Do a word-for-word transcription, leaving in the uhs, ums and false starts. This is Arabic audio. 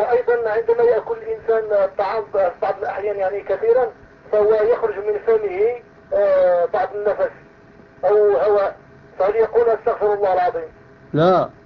وأيضا عندما يأكل الإنسان الطعام بعض الأحيان يعني كثيرا فهو يخرج من فمه بعض النفس أو هواء، فهل يقول استغفر الله العظيم؟ لا.